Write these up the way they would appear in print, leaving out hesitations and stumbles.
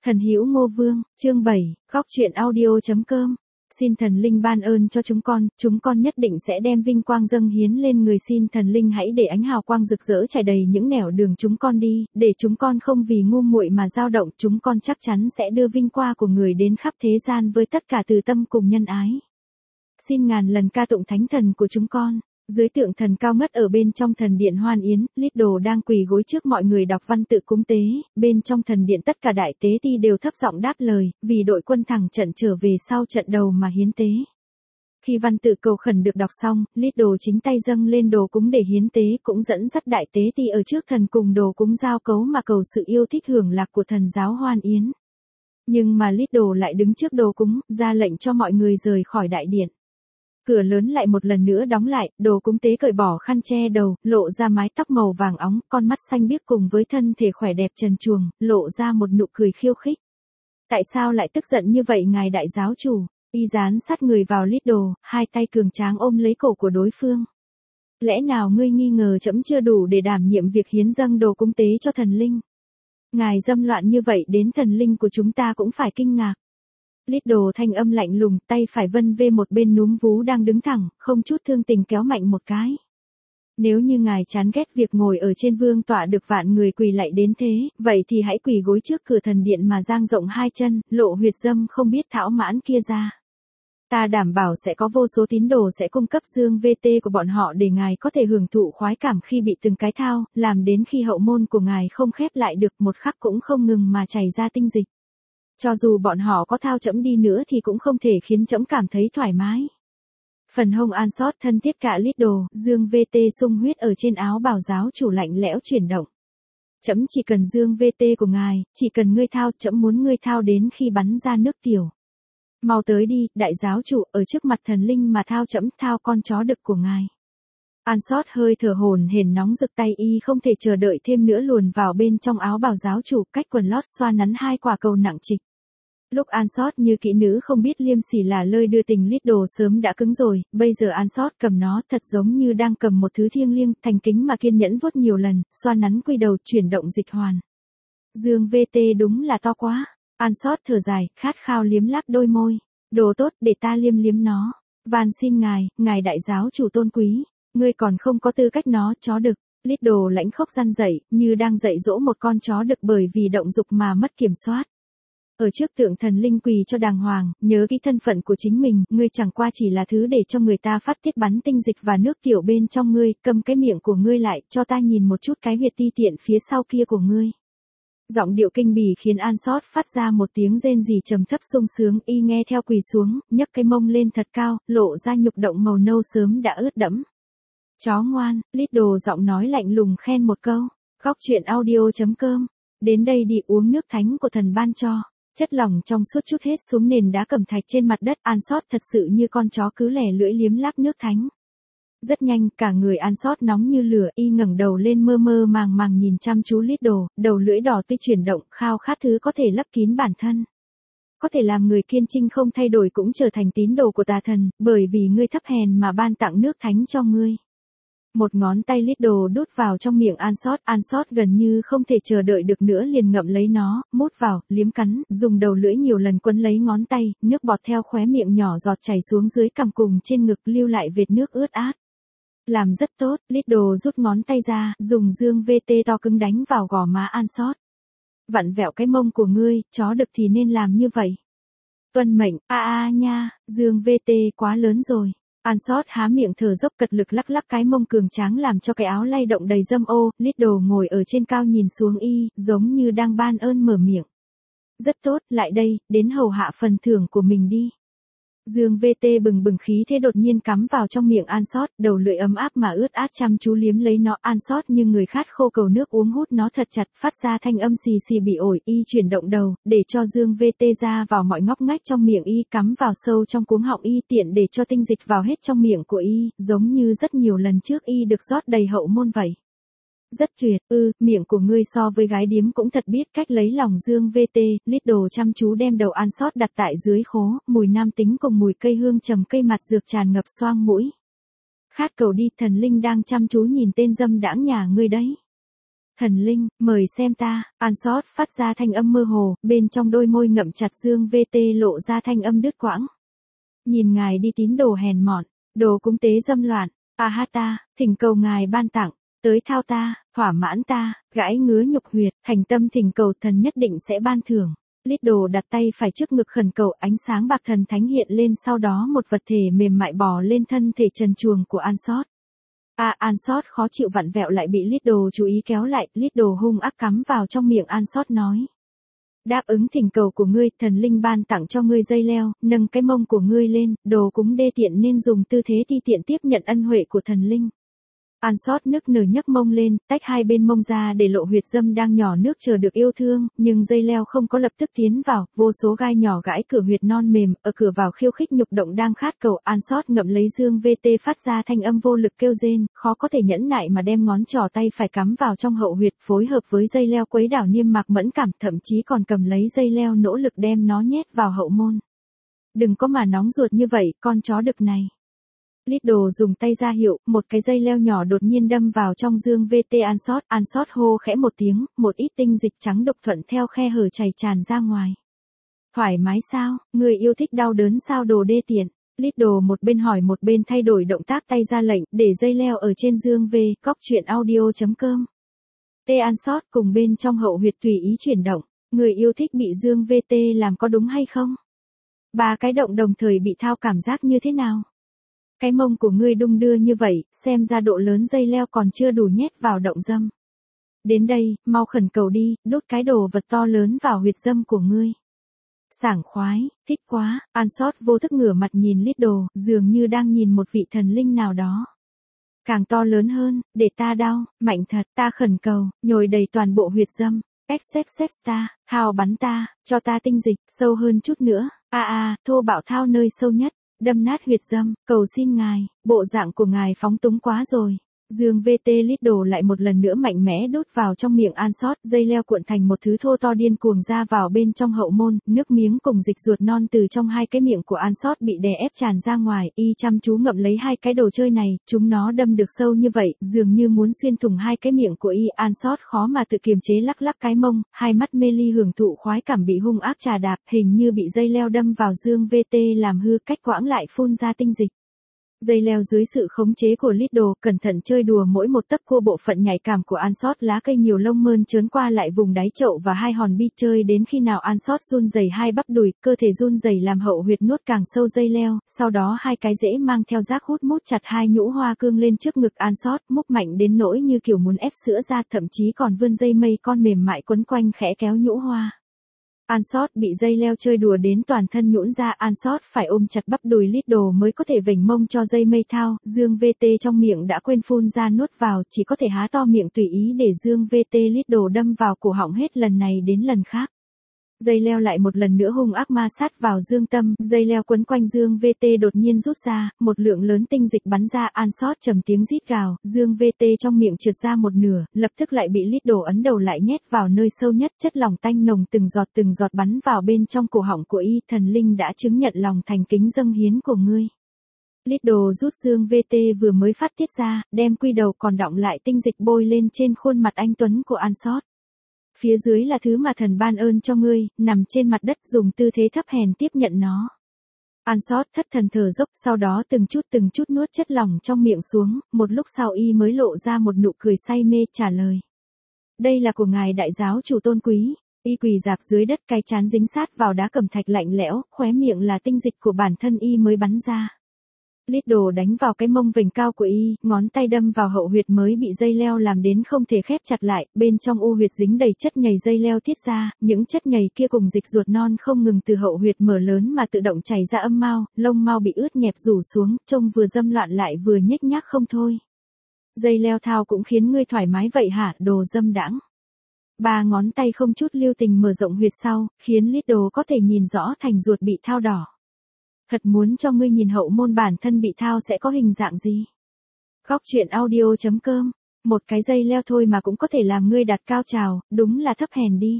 Thần Hữu Ngô Vương, chương 7, góc truyện audio.com. Xin thần linh ban ơn cho chúng con nhất định sẽ đem vinh quang dâng hiến lên người, xin thần linh hãy để ánh hào quang rực rỡ trải đầy những nẻo đường chúng con đi, để chúng con không vì ngu muội mà dao động, chúng con chắc chắn sẽ đưa vinh quang của người đến khắp thế gian với tất cả từ tâm cùng nhân ái. Xin ngàn lần ca tụng thánh thần của chúng con. Dưới tượng thần cao ngất ở bên trong thần điện Hoan Yến, Little đang quỳ gối trước mọi người đọc văn tự cúng tế, bên trong thần điện tất cả đại tế ti đều thấp giọng đáp lời, vì đội quân thẳng trận trở về sau trận đầu mà hiến tế. Khi văn tự cầu khẩn được đọc xong, Little chính tay dâng lên đồ cúng để hiến tế, cũng dẫn dắt đại tế ti ở trước thần cùng đồ cúng giao cấu mà cầu sự yêu thích hưởng lạc của thần giáo Hoan Yến. Nhưng mà Little lại đứng trước đồ cúng, ra lệnh cho mọi người rời khỏi đại điện. Cửa lớn lại một lần nữa đóng lại, đồ cúng tế cởi bỏ khăn che đầu, lộ ra mái tóc màu vàng óng, con mắt xanh biếc cùng với thân thể khỏe đẹp trần truồng, lộ ra một nụ cười khiêu khích. Tại sao lại tức giận như vậy ngài đại giáo chủ? Y dán sát người vào Little, hai tay cường tráng ôm lấy cổ của đối phương. Lẽ nào ngươi nghi ngờ trẫm chưa đủ để đảm nhiệm việc hiến dâng đồ cúng tế cho thần linh? Ngài dâm loạn như vậy đến thần linh của chúng ta cũng phải kinh ngạc. Little thanh âm lạnh lùng, tay phải vân vê một bên núm vú đang đứng thẳng, không chút thương tình kéo mạnh một cái. Nếu như ngài chán ghét việc ngồi ở trên vương tọa được vạn người quỳ lạy đến thế, vậy thì hãy quỳ gối trước cửa thần điện mà dang rộng hai chân, lộ huyệt dâm không biết thảo mãn kia ra. Ta đảm bảo sẽ có vô số tín đồ sẽ cung cấp dương VT của bọn họ để ngài có thể hưởng thụ khoái cảm khi bị từng cái thao, làm đến khi hậu môn của ngài không khép lại được một khắc cũng không ngừng mà chảy ra tinh dịch. Cho dù bọn họ có thao trẫm đi nữa thì cũng không thể khiến trẫm cảm thấy thoải mái. Phần hông an sót thân thiết cả Little, dương VT sung huyết ở trên áo bào giáo chủ lạnh lẽo chuyển động. Trẫm chỉ cần dương VT của ngài, chỉ cần ngươi thao, trẫm muốn ngươi thao đến khi bắn ra nước tiểu. Mau tới đi, đại giáo chủ, ở trước mặt thần linh mà thao, trẫm thao con chó đực của ngài. An sót hơi thở hổn hển nóng rực, tay y không thể chờ đợi thêm nữa luồn vào bên trong áo bào giáo chủ, cách quần lót xoa nắn hai quả cầu nặng trịch. Lúc An sót như kỹ nữ không biết liêm sỉ là lơi đưa tình, Little sớm đã cứng rồi, bây giờ An sót cầm nó thật giống như đang cầm một thứ thiêng liêng, thành kính mà kiên nhẫn vuốt nhiều lần, xoa nắn quy đầu, chuyển động dịch hoàn. Dương VT đúng là to quá. An sót thở dài, khát khao liếm láp đôi môi. Đồ tốt, để ta liêm liếm nó. Van xin ngài đại giáo chủ tôn quý. Ngươi còn không có tư cách nó, chó đực. Little lãnh khốc răn dậy, như đang dạy dỗ một con chó đực bởi vì động dục mà mất kiểm soát. Ở trước tượng thần linh quỳ cho đàng hoàng, nhớ kỹ thân phận của chính mình, ngươi chẳng qua chỉ là thứ để cho người ta phát tiết bắn tinh dịch và nước tiểu bên trong ngươi, cầm cái miệng của ngươi lại, cho ta nhìn một chút cái huyệt ti tiện phía sau kia của ngươi. Giọng điệu kinh bỉ khiến An sót phát ra một tiếng rên rỉ trầm thấp sung sướng, y nghe theo quỳ xuống, nhấc cái mông lên thật cao, lộ ra nhục động màu nâu sớm đã ướt đẫm. Chó ngoan, Little giọng nói lạnh lùng khen một câu. Góc truyện audio.com. Đến đây đi, uống nước thánh của thần ban cho. Chất lỏng trong suốt chút hết xuống nền đá cẩm thạch trên mặt đất, An sót thật sự như con chó cứ lẻ lưỡi liếm láp nước thánh. Rất nhanh, cả người An sót nóng như lửa, y ngẩng đầu lên mơ mơ màng màng nhìn chăm chú Little, đầu lưỡi đỏ tươi chuyển động, khao khát thứ có thể lấp kín bản thân. Có thể làm người kiên trinh không thay đổi cũng trở thành tín đồ của tà thần, bởi vì ngươi thấp hèn mà ban tặng nước thánh cho ngươi. Một ngón tay Little đút vào trong miệng An sót gần như không thể chờ đợi được nữa liền ngậm lấy nó, mút vào, liếm cắn, dùng đầu lưỡi nhiều lần quấn lấy ngón tay, nước bọt theo khóe miệng nhỏ giọt chảy xuống dưới cằm cùng trên ngực lưu lại vệt nước ướt át. Làm rất tốt, Little rút ngón tay ra, dùng dương VT to cứng đánh vào gò má An sót. Vặn vẹo cái mông của ngươi, chó đực thì nên làm như vậy. Tuân mệnh, nha, dương VT quá lớn rồi. An sót há miệng thở dốc cật lực lắc lắc cái mông cường tráng làm cho cái áo lay động đầy dâm ô, Little ngồi ở trên cao nhìn xuống y, giống như đang ban ơn mở miệng. Rất tốt, lại đây, đến hầu hạ phần thưởng của mình đi. Dương VT bừng bừng khí thế đột nhiên cắm vào trong miệng An sót, đầu lưỡi ấm áp mà ướt át chăm chú liếm lấy nó. An sót như người khát khô cầu nước uống hút nó thật chặt, phát ra thanh âm xì xì bị ổi, y chuyển động đầu, để cho Dương VT ra vào mọi ngóc ngách trong miệng y, cắm vào sâu trong cuống họng y, tiện để cho tinh dịch vào hết trong miệng của y, giống như rất nhiều lần trước y được rót đầy hậu môn vậy. Rất tuyệt, miệng của ngươi so với gái điếm cũng thật biết cách lấy lòng dương VT, Little chăm chú đem đầu An sót đặt tại dưới khố, mùi nam tính cùng mùi cây hương trầm cây mặt dược tràn ngập xoang mũi. Khát cầu đi, thần linh đang chăm chú nhìn tên dâm đãng nhà ngươi đấy. Thần linh, mời xem ta, Ansót phát ra thanh âm mơ hồ, bên trong đôi môi ngậm chặt Dương VT lộ ra thanh âm đứt quãng. Nhìn ngài đi tín đồ hèn mọn, đồ cúng tế dâm loạn, ta, thỉnh cầu ngài ban tặng, tới thao ta, thỏa mãn ta, gãi ngứa nhục huyệt, thành tâm thỉnh cầu thần nhất định sẽ ban thưởng. Little đặt tay phải trước ngực khẩn cầu, ánh sáng bạc thần thánh hiện lên, sau đó một vật thể mềm mại bò lên thân thể trần truồng của Ansót. Ansót khó chịu vặn vẹo lại bị Little chú ý kéo lại, Little hung ác cắm vào trong miệng Ansót nói. Đáp ứng thỉnh cầu của ngươi, thần linh ban tặng cho ngươi dây leo, nâng cái mông của ngươi lên, đồ cúng đê tiện nên dùng tư thế ti tiện tiếp nhận ân huệ của thần linh. Ansót nức nở nhấc mông lên, tách hai bên mông ra để lộ huyệt dâm đang nhỏ nước chờ được yêu thương, nhưng dây leo không có lập tức tiến vào, vô số gai nhỏ gãi cửa huyệt non mềm, ở cửa vào khiêu khích nhục động đang khát cầu. Ansót ngậm lấy Dương VT phát ra thanh âm vô lực kêu rên, khó có thể nhẫn nại mà đem ngón trỏ tay phải cắm vào trong hậu huyệt, phối hợp với dây leo quấy đảo niêm mạc mẫn cảm, thậm chí còn cầm lấy dây leo nỗ lực đem nó nhét vào hậu môn. Đừng có mà nóng ruột như vậy, con chó đực này. Little dùng tay ra hiệu, một cái dây leo nhỏ đột nhiên đâm vào trong Dương VT Ansót hô khẽ một tiếng, một ít tinh dịch trắng độc thuận theo khe hở chảy tràn ra ngoài. Thoải mái sao, người yêu thích đau đớn sao đồ đê tiện. Little một bên hỏi một bên thay đổi động tác tay ra lệnh, để dây leo ở trên Dương V, cóc truyện audio.com. Ansót cùng bên trong hậu huyệt tùy ý chuyển động, người yêu thích bị Dương VT làm có đúng hay không? Ba cái động đồng thời bị thao cảm giác như thế nào? Cái mông của ngươi đung đưa như vậy, xem ra độ lớn dây leo còn chưa đủ nhét vào động dâm. Đến đây, mau khẩn cầu đi, đốt cái đồ vật to lớn vào huyệt dâm của ngươi. Sảng khoái, thích quá, Ansót vô thức ngửa mặt nhìn Little, dường như đang nhìn một vị thần linh nào đó. Càng to lớn hơn, để ta đau, mạnh thật, ta khẩn cầu, nhồi đầy toàn bộ huyệt dâm. Xxx ta, thao bắn ta, cho ta tinh dịch, sâu hơn chút nữa, thô bạo thao nơi sâu nhất. Đâm nát huyệt dâm, cầu xin ngài, bộ dạng của ngài phóng túng quá rồi. Dương VT Little lại một lần nữa mạnh mẽ đút vào trong miệng Ansót, dây leo cuộn thành một thứ thô to điên cuồng ra vào bên trong hậu môn, nước miếng cùng dịch ruột non từ trong hai cái miệng của Ansót bị đè ép tràn ra ngoài, y chăm chú ngậm lấy hai cái đồ chơi này, chúng nó đâm được sâu như vậy, dường như muốn xuyên thủng hai cái miệng của y. Ansót khó mà tự kiềm chế lắc lắc cái mông, hai mắt mê ly hưởng thụ khoái cảm bị hung ác trà đạp, hình như bị dây leo đâm vào. Dương VT làm hư cách quãng lại phun ra tinh dịch. Dây leo dưới sự khống chế của Little cẩn thận chơi đùa mỗi một tấc cua bộ phận nhạy cảm của Ansót, lá cây nhiều lông mơn trớn qua lại vùng đáy chậu và hai hòn bi, chơi đến khi nào Ansót run rẩy hai bắp đùi, cơ thể run rẩy làm hậu huyệt nuốt càng sâu dây leo, sau đó hai cái rễ mang theo rác hút mút chặt hai nhũ hoa cương lên trước ngực Ansót, múc mạnh đến nỗi như kiểu muốn ép sữa ra, thậm chí còn vươn dây mây con mềm mại quấn quanh khẽ kéo nhũ hoa. Ansót bị dây leo chơi đùa đến toàn thân nhũn ra, Ansót phải ôm chặt bắp đùi Little mới có thể vểnh mông cho dây mây thao. Dương VT trong miệng đã quên phun ra nuốt vào, chỉ có thể há to miệng tùy ý để Dương VT Little đâm vào cổ họng hết lần này đến lần khác. Dây leo lại một lần nữa hung ác ma sát vào Dương tâm, dây leo quấn quanh Dương VT đột nhiên rút ra, một lượng lớn tinh dịch bắn ra. Ansót trầm tiếng rít gào, Dương VT trong miệng trượt ra một nửa, lập tức lại bị Little ấn đầu lại nhét vào nơi sâu nhất, chất lỏng tanh nồng từng giọt bắn vào bên trong cổ họng của y. Thần linh đã chứng nhận lòng thành kính dâng hiến của ngươi. Little rút Dương VT vừa mới phát tiết ra, đem quy đầu còn đọng lại tinh dịch bôi lên trên khuôn mặt anh tuấn của Ansót. Phía dưới là thứ mà thần ban ơn cho ngươi, nằm trên mặt đất dùng tư thế thấp hèn tiếp nhận nó. Ansót thất thần thở dốc, sau đó từng chút nuốt chất lỏng trong miệng xuống, một lúc sau y mới lộ ra một nụ cười say mê trả lời. Đây là của ngài đại giáo chủ tôn quý. Y quỳ rạp dưới đất, cái trán dính sát vào đá cẩm thạch lạnh lẽo, khóe miệng là tinh dịch của bản thân y mới bắn ra. Little đánh vào cái mông vểnh cao của y, ngón tay đâm vào hậu huyệt mới bị dây leo làm đến không thể khép chặt lại, bên trong u huyệt dính đầy chất nhầy dây leo tiết ra, những chất nhầy kia cùng dịch ruột non không ngừng từ hậu huyệt mở lớn mà tự động chảy ra âm mao, lông mao bị ướt nhẹp rủ xuống, trông vừa dâm loạn lại vừa nhếch nhác không thôi. Dây leo thao cũng khiến ngươi thoải mái vậy hả, đồ dâm đãng. Ba ngón tay không chút lưu tình mở rộng huyệt sau, khiến Little có thể nhìn rõ thành ruột bị thao đỏ. Thật muốn cho ngươi nhìn hậu môn bản thân bị thao sẽ có hình dạng gì. Góc truyện audio.com. Một cái dây leo thôi mà cũng có thể làm ngươi đạt cao trào, đúng là thấp hèn đi.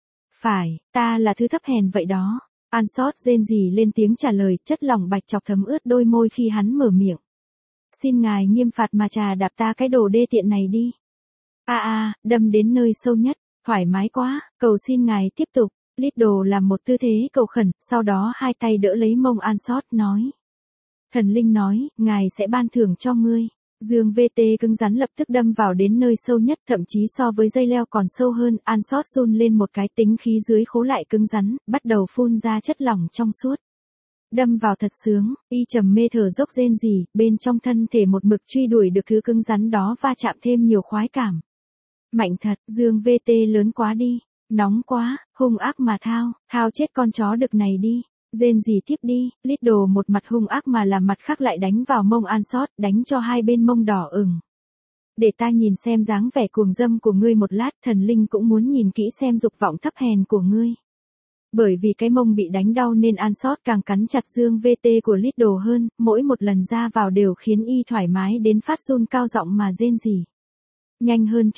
Phải, ta là thứ thấp hèn vậy đó. Ansót rên rỉ lên tiếng trả lời, chất lỏng bạch chọc thấm ướt đôi môi khi hắn mở miệng. Xin ngài nghiêm phạt mà trà đạp ta cái đồ đê tiện này đi. Đâm đến nơi sâu nhất, thoải mái quá, cầu xin ngài tiếp tục. Lidl làm một tư thế cầu khẩn, sau đó hai tay đỡ lấy mông An Sót nói. Thần linh nói, ngài sẽ ban thưởng cho ngươi. Dương VT cứng rắn lập tức đâm vào đến nơi sâu nhất, thậm chí so với dây leo còn sâu hơn. An Sót run lên một cái, tính khí dưới khố lại cứng rắn, bắt đầu phun ra chất lỏng trong suốt. Đâm vào thật sướng, y trầm mê thở dốc rên rỉ, bên trong thân thể một mực truy đuổi được thứ cứng rắn đó, va chạm thêm nhiều khoái cảm. Mạnh thật, Dương VT lớn quá đi, nóng quá, hung ác mà thao chết con chó đực này đi. Rên gì tiếp đi, Lidl một mặt hung ác mà làm mặt khác lại đánh vào mông An Sót, đánh cho hai bên mông đỏ ửng. Để ta nhìn xem dáng vẻ cuồng dâm của ngươi một lát, thần linh cũng muốn nhìn kỹ xem dục vọng thấp hèn của ngươi. Bởi vì cái mông bị đánh đau nên An Sót càng cắn chặt Dương VT của Lidl hơn, mỗi một lần ra vào đều khiến y thoải mái đến phát run cao giọng mà rên rỉ. Nhanh hơn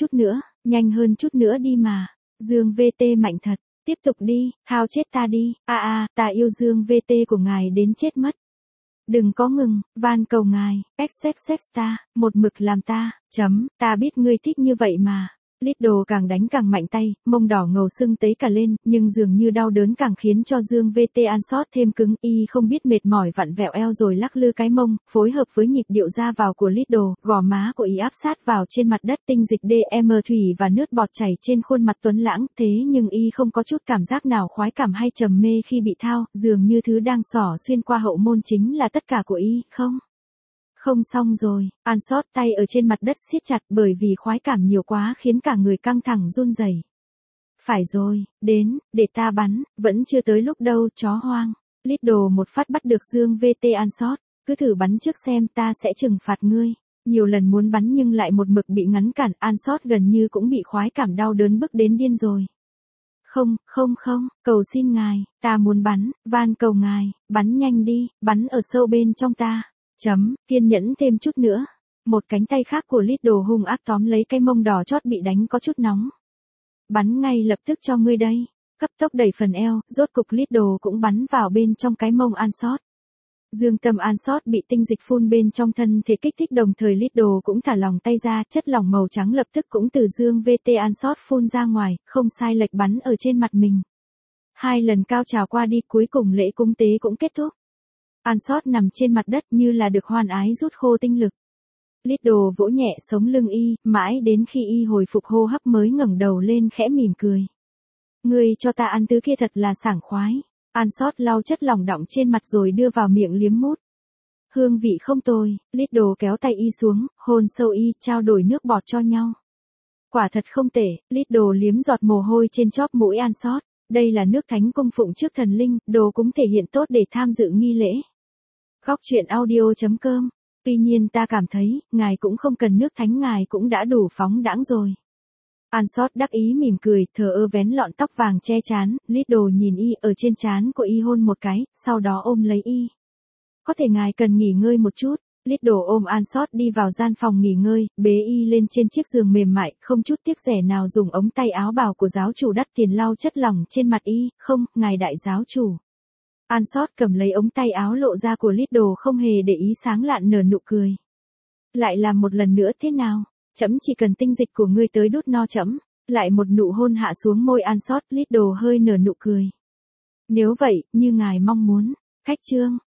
chút nữa đi mà, Dương VT mạnh thật. Tiếp tục đi, thao chết ta đi, ta yêu Dương VT của ngài đến chết mất. Đừng có ngừng, van cầu ngài, sex ta, một mực làm ta, ta biết ngươi thích như vậy mà. Lidl càng đánh càng mạnh tay, mông đỏ ngầu sưng tấy cả lên, nhưng dường như đau đớn càng khiến cho Dương VT An Sót thêm cứng, y không biết mệt mỏi vặn vẹo eo rồi lắc lư cái mông, phối hợp với nhịp điệu ra vào của Lidl, gò má của y áp sát vào trên mặt đất, tinh dịch DM thủy và nước bọt chảy trên khuôn mặt tuấn lãng, thế nhưng y không có chút cảm giác nào khoái cảm hay trầm mê khi bị thao, dường như thứ đang xỏ xuyên qua hậu môn chính là tất cả của y, Không xong rồi, An Sót tay ở trên mặt đất siết chặt bởi vì khoái cảm nhiều quá khiến cả người căng thẳng run rẩy. Phải rồi, đến, để ta bắn, vẫn chưa tới lúc đâu, chó hoang. Lidl một phát bắt được Dương VT An Sót, cứ thử bắn trước xem, ta sẽ trừng phạt ngươi. Nhiều lần muốn bắn nhưng lại một mực bị ngăn cản, An Sót gần như cũng bị khoái cảm đau đớn bức đến điên rồi. Không, cầu xin ngài, ta muốn bắn, van cầu ngài, bắn nhanh đi, bắn ở sâu bên trong ta. Kiên nhẫn thêm chút nữa. Một cánh tay khác của Lidl hung ác tóm lấy cái mông đỏ chót bị đánh có chút nóng. Bắn ngay lập tức cho ngươi đây. Cấp tốc đẩy phần eo, rốt cục Lidl cũng bắn vào bên trong cái mông An Sót. Dương tâm An Sót bị tinh dịch phun bên trong thân thể kích thích, đồng thời Lidl cũng thả lỏng tay ra, chất lỏng màu trắng lập tức cũng từ Dương VT An Sót phun ra ngoài, không sai lệch bắn ở trên mặt mình. 2 lần cao trào qua đi, cuối cùng lễ cúng tế cũng kết thúc. An Sót nằm trên mặt đất như là được hoan ái rút khô tinh lực. Lidl vỗ nhẹ sống lưng y, mãi đến khi y hồi phục hô hấp mới ngẩng đầu lên khẽ mỉm cười. Ngươi cho ta ăn thứ kia thật là sảng khoái. An Sót lau chất lỏng đọng trên mặt rồi đưa vào miệng liếm mút. Hương vị không tồi, Lidl kéo tay y xuống, hôn sâu y, trao đổi nước bọt cho nhau. Quả thật không tệ, Lidl liếm giọt mồ hôi trên chóp mũi An Sót. Đây là nước thánh cung phụng trước thần linh, đồ cúng thể hiện tốt để tham dự nghi lễ. Góc truyện audio.com. Tuy nhiên ta cảm thấy, ngài cũng không cần nước thánh, ngài cũng đã đủ phóng đãng rồi. An Sót đắc ý mỉm cười, thờ ơ vén lọn tóc vàng che trán, Lidl nhìn y, ở trên trán của y hôn một cái, sau đó ôm lấy y. Có thể ngài cần nghỉ ngơi một chút. Lidl ôm An Sót đi vào gian phòng nghỉ ngơi, bế y lên trên chiếc giường mềm mại, không chút tiếc rẻ nào dùng ống tay áo bào của giáo chủ đắt tiền lau chất lỏng trên mặt y. Không, ngài đại giáo chủ. An Sót cầm lấy ống tay áo lộ ra của Lidl không hề để ý, sáng lạn nở nụ cười. Lại làm một lần nữa thế nào? Trẫm chỉ cần tinh dịch của ngươi tới đút no trẫm. Lại một nụ hôn hạ xuống môi An Sót, Lidl hơi nở nụ cười. Nếu vậy, như ngài mong muốn. Khách trương.